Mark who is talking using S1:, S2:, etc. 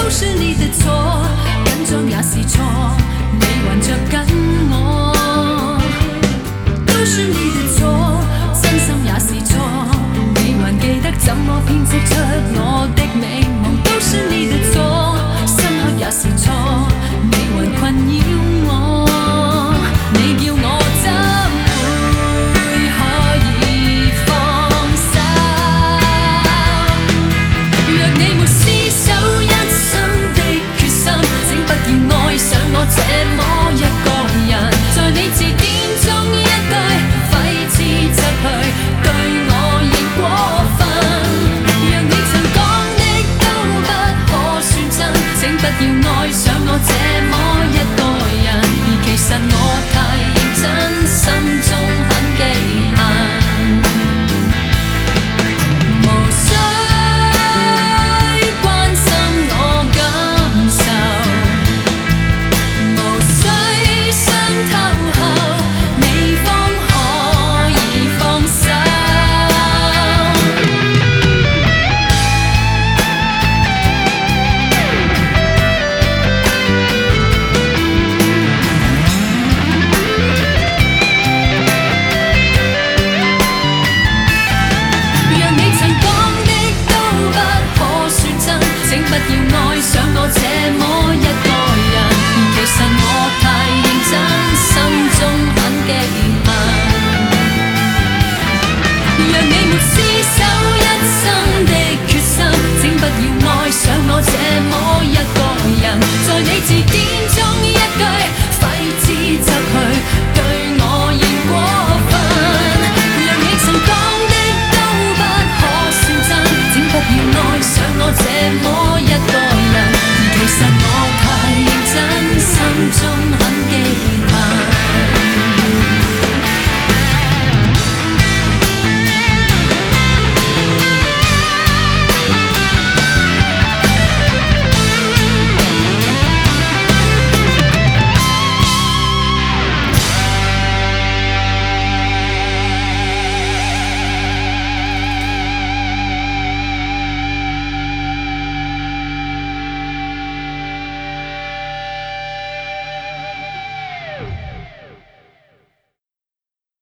S1: 都算你的错，紧张也是错，你还着紧我，都算你的错，真心也是错，你还记得怎么编织出我的美梦，都算你的错，深刻也是错，你还困扰我，你叫我怎会可以放手？若你没厮守一生的决心，请不要愛上我這麼一個人，在你字典中一句揮之則去，對我亦過分。若你曾講的都不可算真，請不要愛上我這麼一個人，而其實我